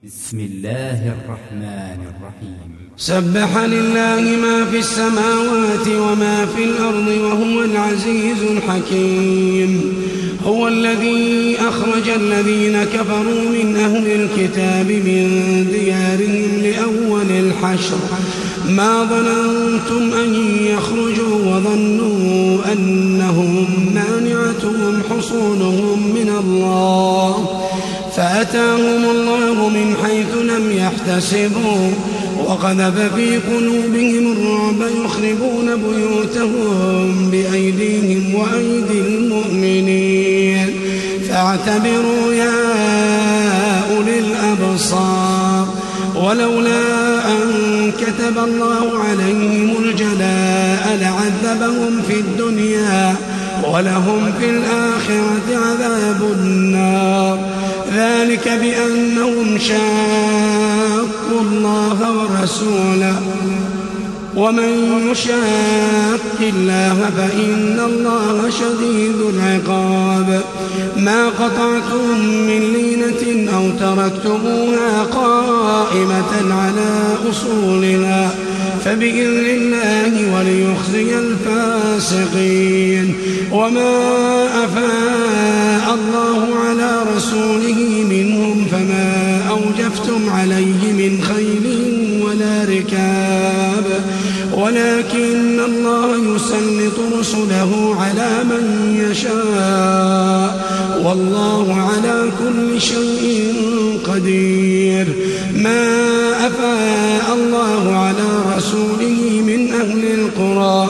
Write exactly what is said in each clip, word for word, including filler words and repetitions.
بسم الله الرحمن الرحيم. سبح لله ما في السماوات وما في الأرض وهو العزيز الحكيم. هو الذي أخرج الذين كفروا من أهل الكتاب من ديارهم لأول الحشر ما ظننتم أن يخرجوا وظنوا أنهم مانعتهم حصونهم من الله فأتاهم الله من حيث لم يحتسبوا وقذف في قلوبهم الرعب يخربون بيوتهم بأيديهم وأيدي المؤمنين فاعتبروا يا أولي الأبصار. ولولا أن كتب الله عليهم الجلاء لعذبهم في الدنيا ولهم في الآخرة عذاب النار ذلك بأنهم شاقوا الله ورسوله ومن يشاق الله فإن الله شديد العقاب. ما قطعتم من لينة أو تركتموها قائمة على أصولها فبإذن الله وليخزي الفاسقين. وما أفاء الله على رسوله منهم فما أوجفتم عليه من خيل ولا ركاب ولكن الله يسلط رسله على من يشاء والله على كل شيء قدير. ما أفاء الله على رسوله من أهل القرى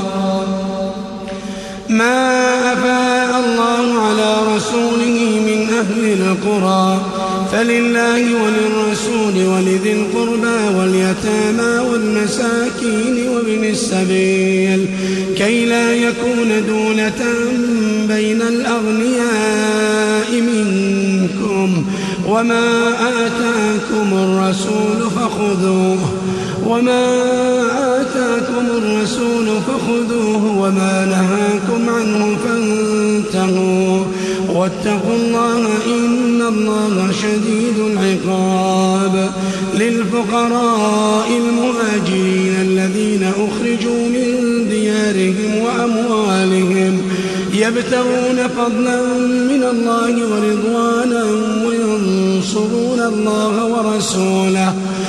ما أفاء الله على رسوله من أهل القرى فلله وللرسول ولذي القربى واليتامى والمساكين وابن السبيل كي لا يكون دولة بين الأغنياء منكم. وما آتاكم الرسول فخذوه وما آتاكم الرسول فخذوه وما نهاكم عنه فانتهوا واتقوا الله إن الله شديد العقاب. للفقراء المهاجرين الذين أخرجوا من ديارهم وأموالهم يبتغون فضلا من الله ورضوانا وينصرون الله ورسوله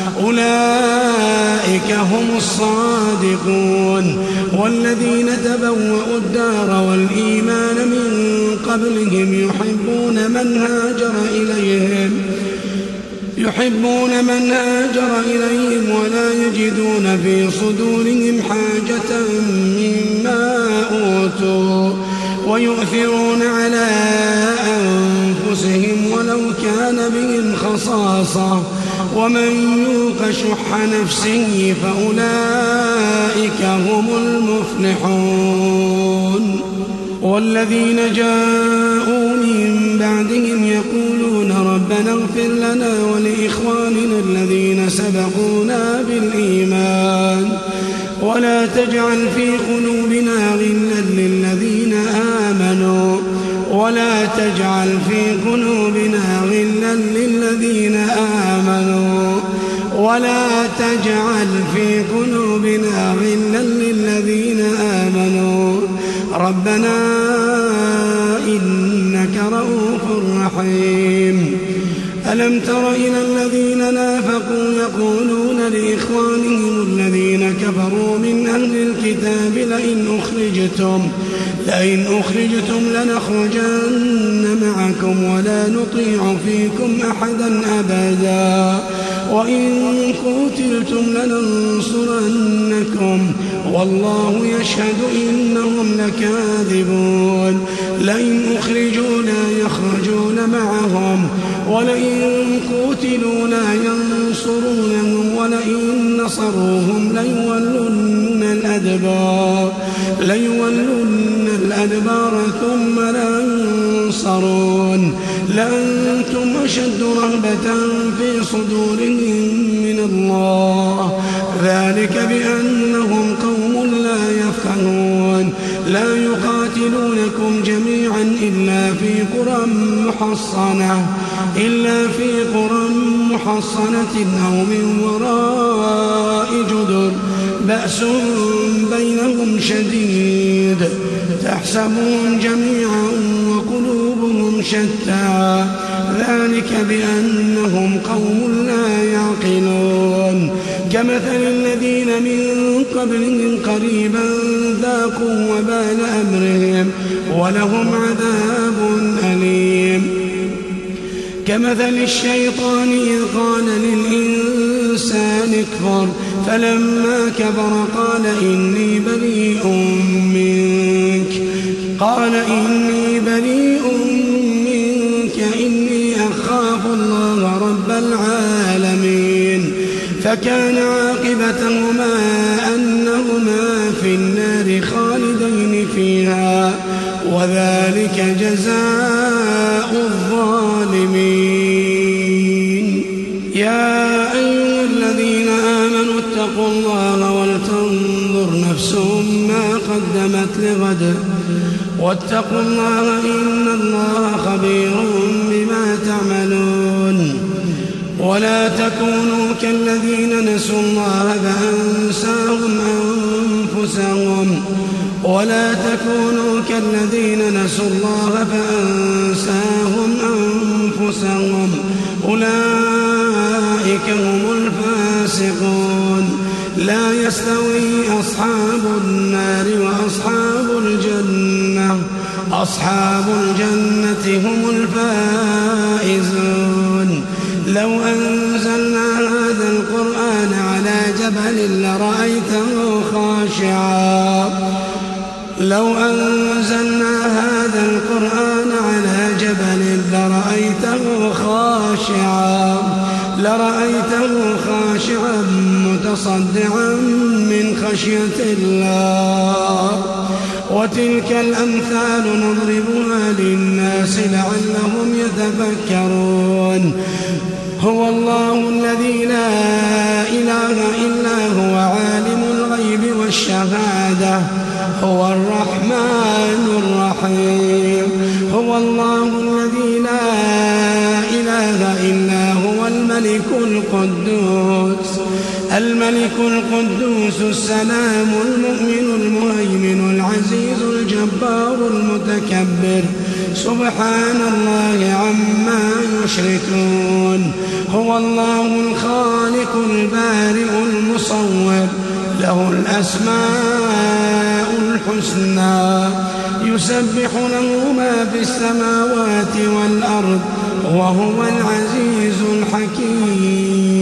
أولئك هم الصادقون. والذين تبوأوا الدار والإيمان من قبلهم يحبون من هاجر إليهم يحبون من هاجر إليهم ولا يجدون في صدورهم حاجة مما أوتوا ويؤثرون على أنفسهم ولو كان بهم خصاصة ومن يوق شح نفسه فأولئك هم المفلحون. والذين جاءوا من بعدهم يقولون ربنا اغفر لنا ولإخواننا الذين سبقونا بالإيمان ولا تجعل في قلوبنا غلا للذين آمنوا ولا تجعل في قلوبنا غلا للذين آمنوا ولا تجعل في قلوبنا غلا للذين آمنوا ربنا إنك رؤوف رحيم. ألم تر إلى الذين نافقوا يقولون لإخوانهم الذين كفروا من أهل الكتاب لئن أخرجتم لئن أخرجتم لنخرجن معكم ولا نطيع فيكم أحدا أبدا وإن قتلتم لننصرنكم والله يشهد إنهم لكاذبون. لئن أخرجوا لا يخرجون معهم ولئن قتلوا لا ينصرونهم ولئن نصروهم ليولن الأدبار ليولن الأدبار ثم لا ينصرون لأنتم أشد رهبة في صدورهم من الله ذلك بأنهم قوم لا يفقهون. لا يقاتلونكم جميعا إلا في قرى محصنة إلا في قرى محصنة أو من وراء جدر بأس بينهم شديد تحسبهم جميعا وقلوبهم شتى ذلك بأنهم قوم لا يعقلون كمثل الذين من قبلهم قريبا ذاقوا وبال أمرهم ولهم عذاب أليم كمثل الشيطان إذ قال للإنسان اكفر فلما كفر قال إني بريء منك قال إني بريء منك إني أخاف الله رب العالمين فكان عاقبتهما أنهما في النار خالدين فيها وذلك جزاء الظالمين يا أيها الذين آمنوا اتقوا الله ولتنظر نفس ما قدمت لغد واتقوا الله إن الله خبير بما تعملون ولا تكونوا كالذين نسوا الله فأنساهم أنفسهم ولا تكونوا كالذين نسوا الله فأنساهم أنفسهم أولئك هم الفاسقون لا يستوي أصحاب النار وأصحاب الجنة أصحاب الجنة هم الفائزون لو أنزلنا هذا القرآن على جبل لرأيته خاشعا لو أنزلنا هذا القرآن على جبل لرأيته خاشعا لرأيته خاشعا متصدعا من خشية الله وتلك الأمثال نضربها للناس لعلهم يتفكرون هو الله الذي لا إله إلا هو عالم الغيب والشهادة هو الرحمن الرحيم هو الله الذي لا إله إلا هو الملك القدوس الملك القدوس السلام المؤمن المهيمن العزيز الجبار المتكبر سبحان الله عما يشركون هو الله الخالق البارئ المصور له الأسماء الحسنى يسبح له ما في السماوات والأرض وهو العزيز الحكيم